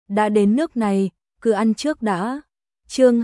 đã đến nước này, cứ ăn trước đã. Chương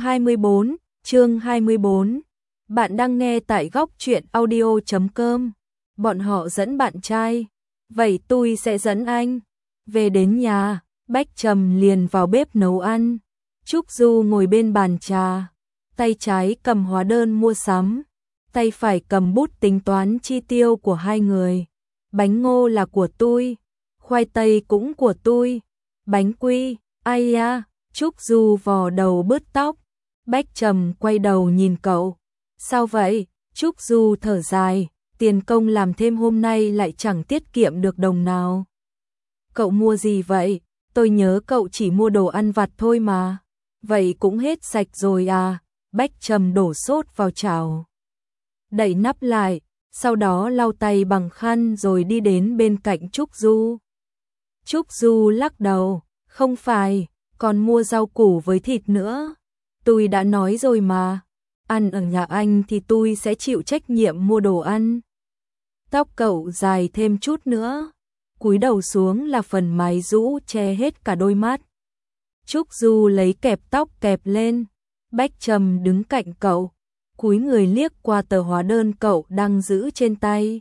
24. Bạn đang nghe tại góc truyện audio.com. Bọn họ dẫn bạn trai, vậy tôi sẽ dẫn anh. Về đến nhà, Bách Trầm liền vào bếp nấu ăn. Trúc Du ngồi bên bàn trà, tay trái cầm hóa đơn mua sắm, tay phải cầm bút tính toán chi tiêu của hai người. Bánh ngô là của tôi, khoai tây cũng của tôi, bánh quy, ai da. Trúc Du vò đầu bứt tóc. Bách Trầm quay đầu nhìn cậu. Sao vậy? Trúc Du thở dài, tiền công làm thêm hôm nay lại chẳng tiết kiệm được đồng nào. Cậu mua gì vậy? Tôi nhớ cậu chỉ mua đồ ăn vặt thôi mà. Vậy cũng hết sạch rồi à? Bách Trầm đổ sốt vào chảo, đậy nắp lại, sau đó lau tay bằng khăn rồi đi đến bên cạnh Trúc Du. Trúc Du lắc đầu, không phải, còn mua rau củ với thịt nữa. Tôi đã nói rồi mà, ăn ở nhà anh thì tôi sẽ chịu trách nhiệm mua đồ ăn. Tóc cậu dài thêm chút nữa, cúi đầu xuống là phần mái rũ che hết cả đôi mắt. Trúc Du lấy kẹp tóc kẹp lên. Bách Trầm đứng cạnh cậu, cúi người liếc qua tờ hóa đơn cậu đang giữ trên tay,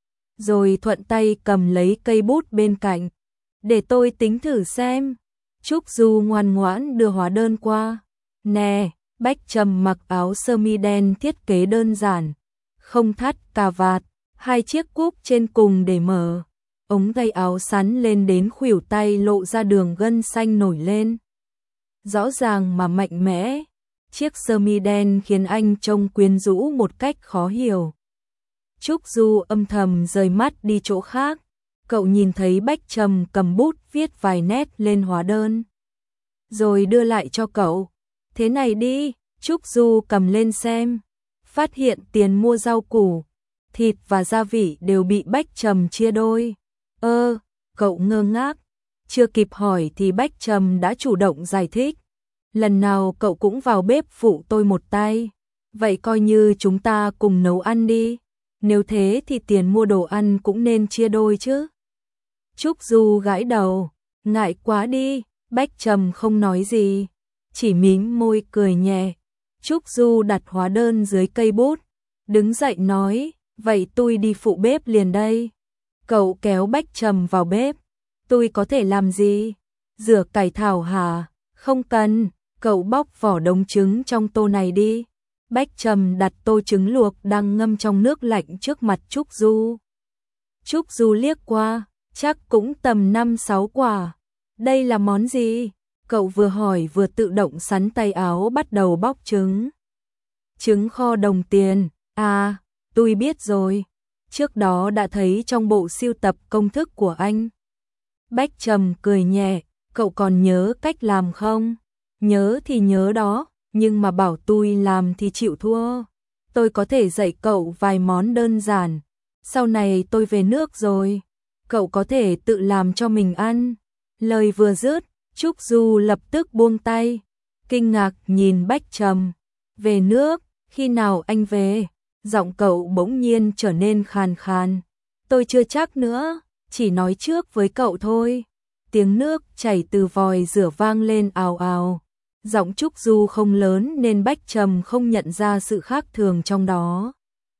rồi thuận tay cầm lấy cây bút bên cạnh. Để tôi tính thử xem. Trúc Du ngoan ngoãn đưa hóa đơn qua. Nè, Bách Trầm mặc áo sơ mi đen thiết kế đơn giản, không thắt cà vạt, hai chiếc cúc trên cùng để mở. Ống tay áo sắn lên đến khuỷu tay lộ ra đường gân xanh nổi lên, rõ ràng mà mạnh mẽ. Chiếc sơ mi đen khiến anh trông quyến rũ một cách khó hiểu. Trúc Du âm thầm rời mắt đi chỗ khác. Cậu nhìn thấy Bách Trầm cầm bút viết vài nét lên hóa đơn, rồi đưa lại cho cậu. Thế này đi. Trúc Du cầm lên xem, phát hiện tiền mua rau củ, thịt và gia vị đều bị Bách Trầm chia đôi. Cậu ngơ ngác, chưa kịp hỏi thì Bách Trầm đã chủ động giải thích. Lần nào cậu cũng vào bếp phụ tôi một tay, vậy coi như chúng ta cùng nấu ăn đi. Nếu thế thì tiền mua đồ ăn cũng nên chia đôi chứ. Trúc Du gãi đầu, ngại quá đi. Bách Trầm không nói gì, chỉ mím môi cười nhẹ. Trúc Du đặt hóa đơn dưới cây bút, đứng dậy nói, vậy tôi đi phụ bếp liền đây. Cậu kéo Bách Trầm vào bếp. Tôi có thể làm gì? Rửa cải thảo hả? Không cần, cậu bóc vỏ đống trứng trong tô này đi. Bách Trầm đặt tô trứng luộc đang ngâm trong nước lạnh trước mặt Trúc Du. Trúc Du liếc qua, chắc cũng tầm 5-6 quả. Đây là món gì? Cậu vừa hỏi vừa tự động sắn tay áo bắt đầu bóc trứng. Trứng kho đồng tiền. À, tôi biết rồi. Trước đó đã thấy trong bộ sưu tập công thức của anh. Bách Trầm cười nhẹ, cậu còn nhớ cách làm không? Nhớ thì nhớ đó, nhưng mà bảo tôi làm thì chịu thua. Tôi có thể dạy cậu vài món đơn giản. Sau này tôi về nước rồi, cậu có thể tự làm cho mình ăn. Lời vừa dứt, Trúc Du lập tức buông tay, kinh ngạc nhìn Bách Trầm. Về nước, khi nào anh về? Giọng cậu bỗng nhiên trở nên khàn khàn. Tôi chưa chắc nữa, chỉ nói trước với cậu thôi. Tiếng nước chảy từ vòi rửa vang lên ào ào. Giọng Trúc Du không lớn nên Bách Trầm không nhận ra sự khác thường trong đó.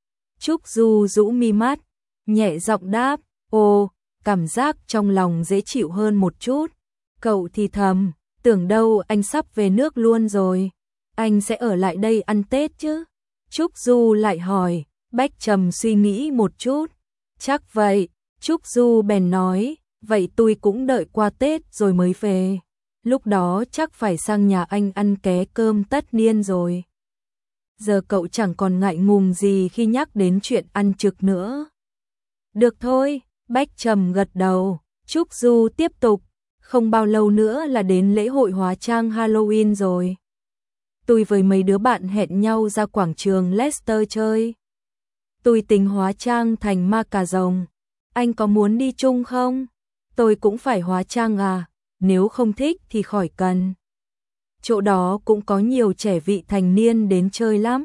Trúc Du rũ mi mắt, nhẹ giọng đáp, ồ, cảm giác trong lòng dễ chịu hơn một chút. Cậu thì thầm, tưởng đâu anh sắp về nước luôn rồi. Anh sẽ ở lại đây ăn Tết chứ? Trúc Du lại hỏi. Bách Trầm suy nghĩ một chút. Chắc vậy. Trúc Du bèn nói, vậy tôi cũng đợi qua Tết rồi mới về. Lúc đó chắc phải sang nhà anh ăn ké cơm tất niên rồi. Giờ cậu chẳng còn ngại ngùng gì khi nhắc đến chuyện ăn trực nữa. Được thôi, Bách Trầm gật đầu. Trúc Du tiếp tục, không bao lâu nữa là đến lễ hội hóa trang Halloween rồi. Tôi với mấy đứa bạn hẹn nhau ra quảng trường Leicester chơi. Tôi tính hóa trang thành ma cà rồng. Anh có muốn đi chung không? Tôi cũng phải hóa trang à? Nếu không thích thì khỏi cần. Chỗ đó cũng có nhiều trẻ vị thành niên đến chơi lắm.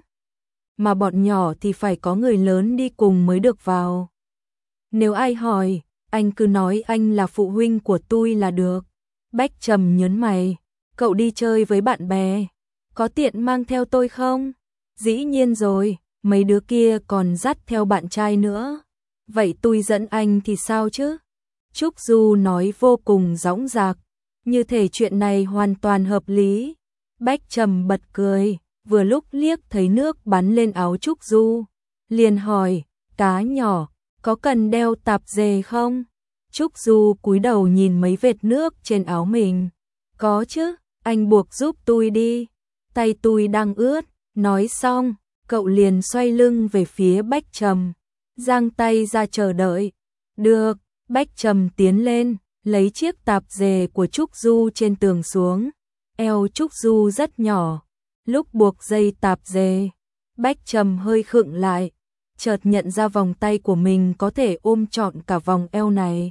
Mà bọn nhỏ thì phải có người lớn đi cùng mới được vào. Nếu ai hỏi, anh cứ nói anh là phụ huynh của tôi là được. Bách Trầm nhớn mày, cậu đi chơi với bạn bè, có tiện mang theo tôi không? Dĩ nhiên rồi, mấy đứa kia còn dắt theo bạn trai nữa. Vậy tôi dẫn anh thì sao chứ? Trúc Du nói vô cùng dõng dạc, như thể chuyện này hoàn toàn hợp lý. Bách Trầm bật cười, vừa lúc liếc thấy nước bắn lên áo Trúc Du, liền hỏi, cá nhỏ, có cần đeo tạp dề không? Trúc Du cúi đầu nhìn mấy vệt nước trên áo mình. Có chứ, anh buộc giúp tôi đi, tay tôi đang ướt. Nói xong, cậu liền xoay lưng về phía Bách Trầm, giang tay ra chờ đợi. Được, Bách Trầm tiến lên, lấy chiếc tạp dề của Trúc Du trên tường xuống. Eo Trúc Du rất nhỏ, lúc buộc dây tạp dề, Bách Trầm hơi khựng lại, chợt nhận ra vòng tay của mình có thể ôm trọn cả vòng eo này.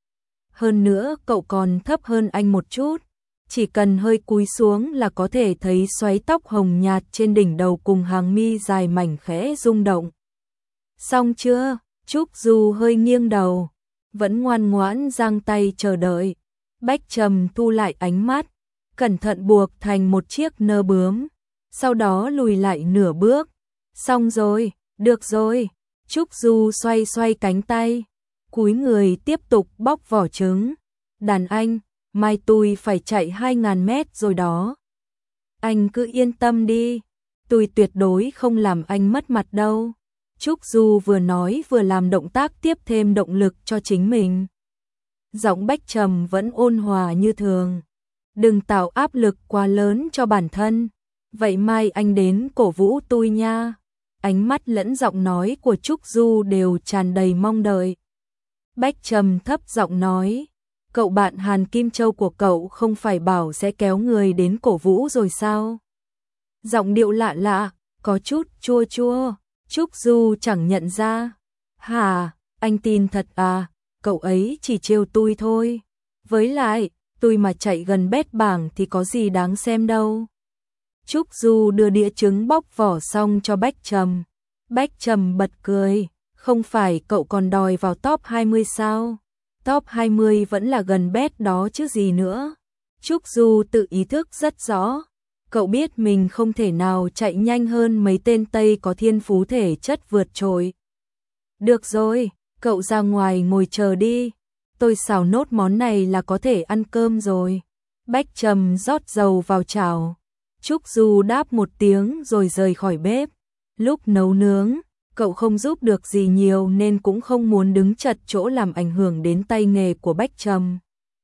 Hơn nữa cậu còn thấp hơn anh một chút, chỉ cần hơi cúi xuống là có thể thấy xoáy tóc hồng nhạt trên đỉnh đầu cùng hàng mi dài mảnh khẽ rung động. Xong chưa? Trúc Du hơi nghiêng đầu, vẫn ngoan ngoãn giang tay chờ đợi. Bách Trầm thu lại ánh mắt, cẩn thận buộc thành một chiếc nơ bướm, sau đó lùi lại nửa bước. Xong rồi, được rồi. Trúc Du xoay xoay cánh tay, cúi người tiếp tục bóc vỏ trứng. Đàn anh, mai tôi phải chạy 2000 mét rồi đó. Anh cứ yên tâm đi, tôi tuyệt đối không làm anh mất mặt đâu. Trúc Du vừa nói vừa làm động tác tiếp thêm động lực cho chính mình. Giọng Bách Trầm vẫn ôn hòa như thường. Đừng tạo áp lực quá lớn cho bản thân. Vậy mai anh đến cổ vũ tôi nha. Ánh mắt lẫn giọng nói của Trúc Du đều tràn đầy mong đợi. Bách Trầm thấp giọng nói, cậu bạn Hàn Kim Châu của cậu không phải bảo sẽ kéo người đến cổ vũ rồi sao? Giọng điệu lạ lạ, có chút chua chua. Trúc Du chẳng nhận ra. Hả, anh tin thật à? Cậu ấy chỉ trêu tôi thôi. Với lại, tôi mà chạy gần bét bảng thì có gì đáng xem đâu. Trúc Du đưa đĩa trứng bóc vỏ xong cho Bách Trầm. Bách Trầm bật cười, không phải cậu còn đòi vào top 20 sao? Top 20 vẫn là gần bét đó chứ gì nữa. Trúc Du tự ý thức rất rõ. Cậu biết mình không thể nào chạy nhanh hơn mấy tên Tây có thiên phú thể chất vượt trội. Được rồi, cậu ra ngoài ngồi chờ đi. Tôi xào nốt món này là có thể ăn cơm rồi. Bách Trầm rót dầu vào chảo. Trúc Du đáp một tiếng rồi rời khỏi bếp. Lúc nấu nướng, cậu không giúp được gì nhiều nên cũng không muốn đứng chật chỗ làm ảnh hưởng đến tay nghề của Bách Trầm.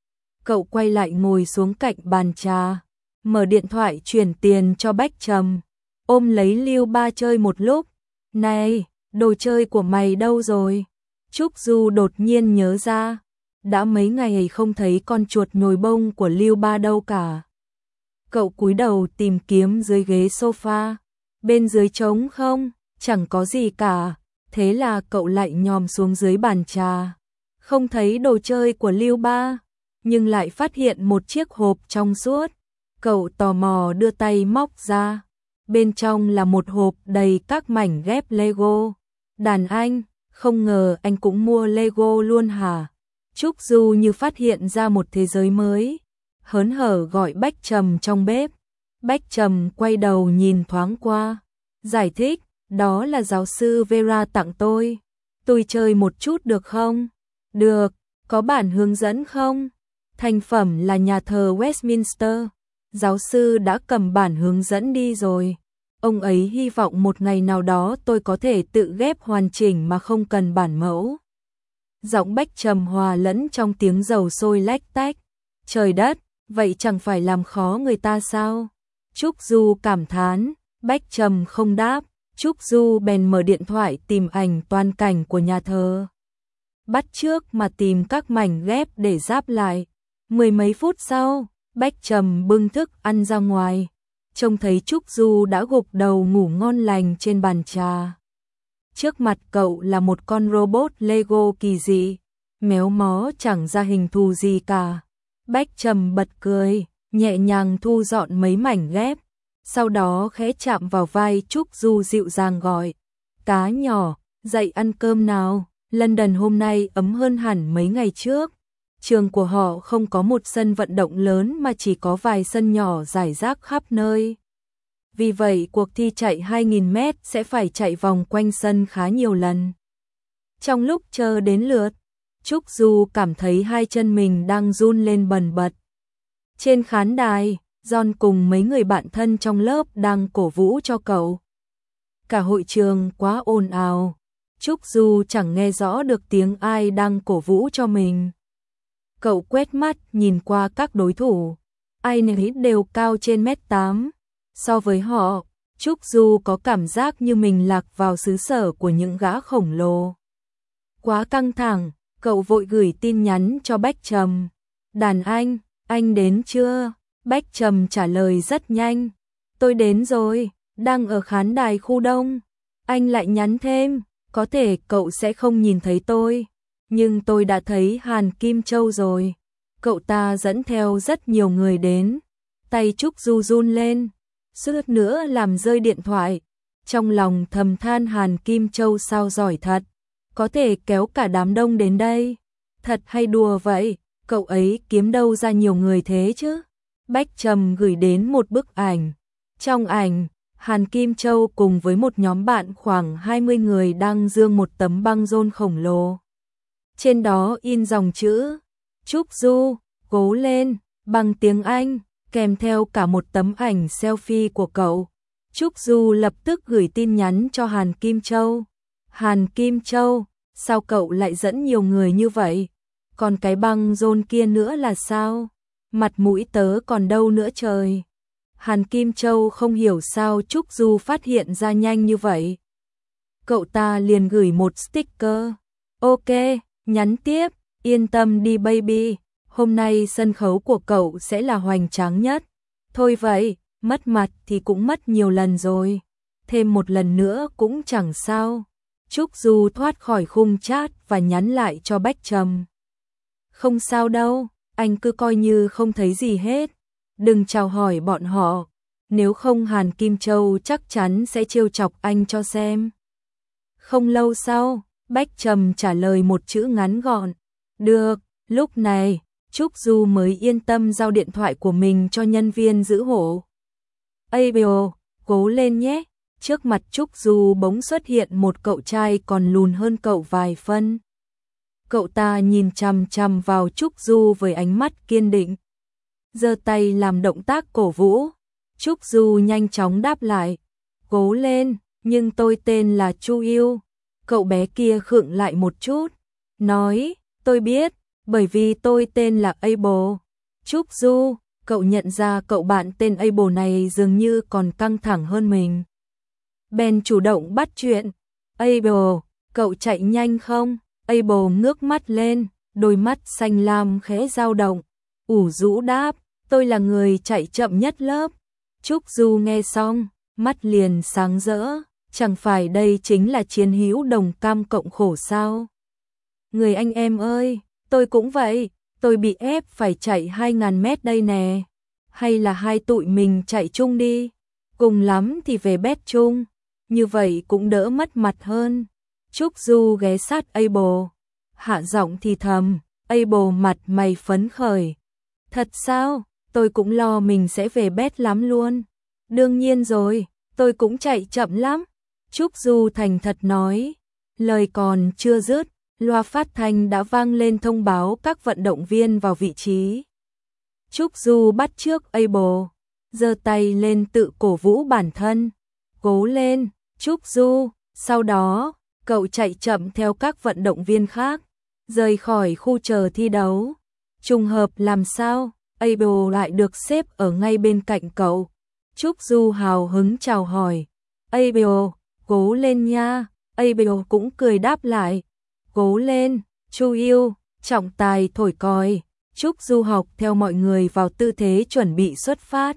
Cậu quay lại ngồi xuống cạnh bàn trà, mở điện thoại chuyển tiền cho Bách Trầm, ôm lấy Lưu Ba chơi một lúc. Này, đồ chơi của mày đâu rồi? Trúc Du đột nhiên nhớ ra, đã mấy ngày không thấy con chuột nhồi bông của Lưu Ba đâu cả. Cậu cúi đầu tìm kiếm dưới ghế sofa, bên dưới trống không, chẳng có gì cả. Thế là cậu lại nhòm xuống dưới bàn trà, không thấy đồ chơi của Lưu Ba, nhưng lại phát hiện một chiếc hộp trong suốt. Cậu tò mò đưa tay móc ra, bên trong là một hộp đầy các mảnh ghép Lego. Đàn anh, không ngờ anh cũng mua Lego luôn hả? Trúc Du như phát hiện ra một thế giới mới, hớn hở gọi Bách Trầm trong bếp. Bách Trầm quay đầu nhìn thoáng qua, giải thích, đó là giáo sư Vera tặng tôi. Tôi chơi một chút được không? Được, có bản hướng dẫn không? Thành phẩm là nhà thờ Westminster. Giáo sư đã cầm bản hướng dẫn đi rồi. Ông ấy hy vọng một ngày nào đó tôi có thể tự ghép hoàn chỉnh mà không cần bản mẫu. Giọng Bách Trầm hòa lẫn trong tiếng dầu sôi lách tách. Trời đất, vậy chẳng phải làm khó người ta sao? Trúc Du cảm thán. Bách Trầm không đáp. Trúc Du bèn mở điện thoại tìm ảnh toàn cảnh của nhà thờ. Bắt chước mà tìm các mảnh ghép để ráp lại. 10 mấy phút sau, Bách Trầm bưng thức ăn ra ngoài, trông thấy Trúc Du đã gục đầu ngủ ngon lành trên bàn trà. Trước mặt cậu là một con robot Lego kỳ dị, méo mó chẳng ra hình thù gì cả. Bách Trầm bật cười, nhẹ nhàng thu dọn mấy mảnh ghép, sau đó khẽ chạm vào vai Trúc Du dịu dàng gọi, cá nhỏ, dậy ăn cơm nào, London hôm nay ấm hơn hẳn mấy ngày trước. Trường của họ không có một sân vận động lớn mà chỉ có vài sân nhỏ rải rác khắp nơi. Vì vậy cuộc thi chạy 2.000 mét sẽ phải chạy vòng quanh sân khá nhiều lần. Trong lúc chờ đến lượt, Trúc Du cảm thấy hai chân mình đang run lên bần bật. Trên khán đài, John cùng mấy người bạn thân trong lớp đang cổ vũ cho cậu. Cả hội trường quá ồn ào, Trúc Du chẳng nghe rõ được tiếng ai đang cổ vũ cho mình. Cậu quét mắt nhìn qua các đối thủ, ai nấy đều cao trên 1m8. So với họ, Trúc Du có cảm giác như mình lạc vào xứ sở của những gã khổng lồ. Quá căng thẳng, cậu vội gửi tin nhắn cho Bách Trầm. Đàn anh đến chưa? Bách Trầm trả lời rất nhanh. Tôi đến rồi, đang ở khán đài khu đông. Anh lại nhắn thêm, có thể cậu sẽ không nhìn thấy tôi, nhưng tôi đã thấy Hàn Kim Châu rồi. Cậu ta dẫn theo rất nhiều người đến. Tay Trúc Du run lên, suýt nữa làm rơi điện thoại. Trong lòng thầm than Hàn Kim Châu sao giỏi thật, có thể kéo cả đám đông đến đây. Thật hay đùa vậy, cậu ấy kiếm đâu ra nhiều người thế chứ? Bách Trầm gửi đến một bức ảnh. Trong ảnh, Hàn Kim Châu cùng với một nhóm bạn khoảng 20 người đang giương một tấm băng rôn khổng lồ. Trên đó in dòng chữ Trúc Du, cố lên, bằng tiếng Anh, kèm theo cả một tấm ảnh selfie của cậu. Trúc Du lập tức gửi tin nhắn cho Hàn Kim Châu. Hàn Kim Châu, sao cậu lại dẫn nhiều người như vậy? Còn cái băng rôn kia nữa là sao? Mặt mũi tớ còn đâu nữa trời? Hàn Kim Châu không hiểu sao Trúc Du phát hiện ra nhanh như vậy. Cậu ta liền gửi một sticker. Ok, nhắn tiếp, yên tâm đi baby, hôm nay sân khấu của cậu sẽ là hoành tráng nhất. Thôi vậy, mất mặt thì cũng mất nhiều lần rồi. Thêm một lần nữa cũng chẳng sao. Trúc Du thoát khỏi khung chat và nhắn lại cho Bách Trầm. Không sao đâu, anh cứ coi như không thấy gì hết. Đừng chào hỏi bọn họ, nếu không Hàn Kim Châu chắc chắn sẽ trêu chọc anh cho xem. Không lâu sau, Bách Trầm trả lời một chữ ngắn gọn. Được, lúc này, Trúc Du mới yên tâm giao điện thoại của mình cho nhân viên giữ hộ. Abo, cố lên nhé. Trước mặt Trúc Du bỗng xuất hiện một cậu trai còn lùn hơn cậu vài phân. Cậu ta nhìn chằm chằm vào Trúc Du với ánh mắt kiên định, giơ tay làm động tác cổ vũ. Trúc Du nhanh chóng đáp lại, cố lên, nhưng tôi tên là Chu Yêu. Cậu bé kia khựng lại một chút, nói, tôi biết, bởi vì tôi tên là Able. Trúc Du, cậu nhận ra cậu bạn tên Able này dường như còn căng thẳng hơn mình. Ben chủ động bắt chuyện, Able, cậu chạy nhanh không? Able ngước mắt lên, đôi mắt xanh lam khẽ dao động, ủ rũ đáp, tôi là người chạy chậm nhất lớp. Trúc Du nghe xong, mắt liền sáng rỡ, chẳng phải đây chính là chiến hữu đồng cam cộng khổ sao? Người anh em ơi, tôi cũng vậy, tôi bị ép phải chạy 2.000 mét đây nè. Hay là hai tụi mình chạy chung đi, cùng lắm thì về bet chung, như vậy cũng đỡ mất mặt hơn. Trúc Du ghé sát Able, hạ giọng thì thầm, Able mặt mày phấn khởi. Thật sao? Tôi cũng lo mình sẽ về bet lắm luôn. Đương nhiên rồi, tôi cũng chạy chậm lắm. Trúc Du thành thật nói. Lời còn chưa dứt, loa phát thanh đã vang lên thông báo các vận động viên vào vị trí. Trúc Du bắt chước Able, giơ tay lên tự cổ vũ bản thân. Cố lên, Trúc Du. Sau đó, cậu chạy chậm theo các vận động viên khác, rời khỏi khu chờ thi đấu. Trùng hợp làm sao, Able lại được xếp ở ngay bên cạnh cậu. Trúc Du hào hứng chào hỏi, Able, cố lên nha. Able cũng cười đáp lại, cố lên, Chu Yêu. Trọng tài thổi còi, Trúc Du học theo mọi người vào tư thế chuẩn bị xuất phát.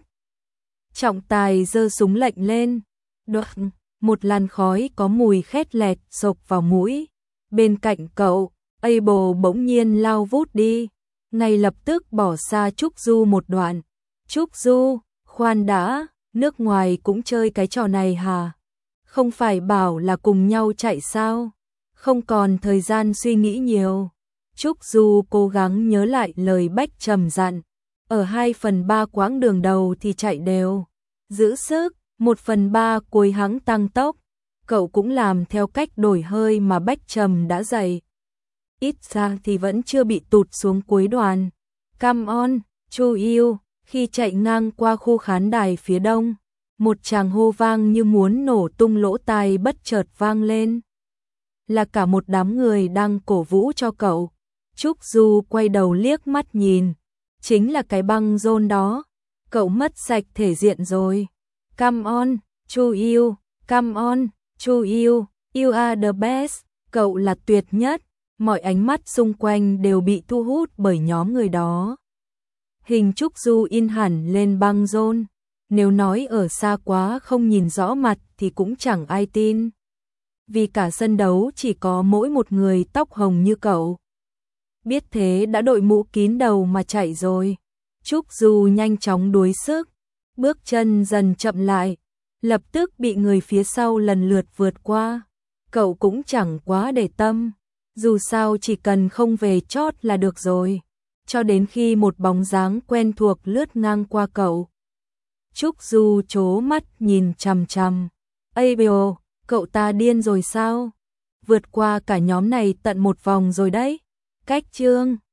Trọng tài giơ súng lệnh lên, đoạn, một làn khói có mùi khét lẹt xộc vào mũi. Bên cạnh cậu, Able bỗng nhiên lao vút đi, ngay lập tức bỏ xa Trúc Du một đoạn. Trúc Du, khoan đã, nước ngoài cũng chơi cái trò này hả? Không phải bảo là cùng nhau chạy sao? Không còn thời gian suy nghĩ nhiều. Trúc Du cố gắng nhớ lại lời Bách Trầm dặn, ở 2/3 quãng đường đầu thì chạy đều, giữ sức, 1/3 cuối hãng tăng tốc. Cậu cũng làm theo cách đổi hơi mà Bách Trầm đã dạy. Ít ra thì vẫn chưa bị tụt xuống cuối đoàn. Come on, Chu Yêu, khi chạy ngang qua khu khán đài phía đông, một tràng hô vang như muốn nổ tung lỗ tai bất chợt vang lên. Là cả một đám người đang cổ vũ cho cậu. Trúc Du quay đầu liếc mắt nhìn, chính là cái băng rôn đó. Cậu mất sạch thể diện rồi. Come on, Chu Yêu, come on, Chu Yêu, you are the best, cậu là tuyệt nhất. Mọi ánh mắt xung quanh đều bị thu hút bởi nhóm người đó. Hình Trúc Du in hẳn lên băng rôn. Nếu nói ở xa quá không nhìn rõ mặt thì cũng chẳng ai tin. Vì cả sân đấu chỉ có mỗi một người tóc hồng như cậu. Biết thế đã đội mũ kín đầu mà chạy rồi. Trúc Du nhanh chóng đuối sức, bước chân dần chậm lại, lập tức bị người phía sau lần lượt vượt qua. Cậu cũng chẳng quá để tâm, dù sao chỉ cần không về chót là được rồi. Cho đến khi một bóng dáng quen thuộc lướt ngang qua cậu. Trúc Du trố mắt nhìn chằm chằm. Ây bồ, cậu ta điên rồi sao? Vượt qua cả nhóm này tận một vòng rồi đấy. Cách chương